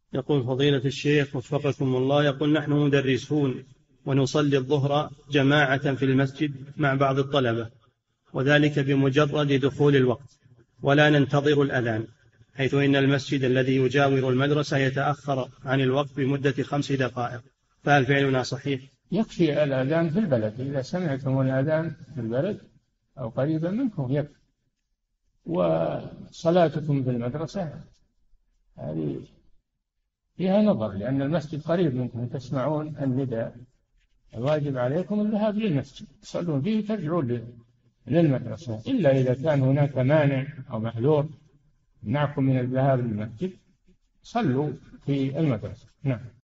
يقول فضيلة الشيخ وفقكم الله، يقول نحن مدرسون ونصلي الظهر جماعة في المسجد مع بعض الطلبة، وذلك بمجرد دخول الوقت، ولا ننتظر الأذان، حيث إن المسجد الذي يجاور المدرسة يتأخر عن الوقت بمدة 5 دقائق، فهل فعلنا صحيح؟ يكفي الأذان في البلد، إذا سمعتم الأذان في البلد أو قريبا منكم يكفي، وصلاتكم في المدرسة هذه فيها نظر، لأن المسجد قريب منكم تسمعون النداء، الواجب عليكم الذهاب للمسجد تصلون فيه وترجعون للمدرسة، إلا إذا كان هناك مانع أو محذور يمنعكم من الذهاب للمسجد صلوا في المدرسة. نعم.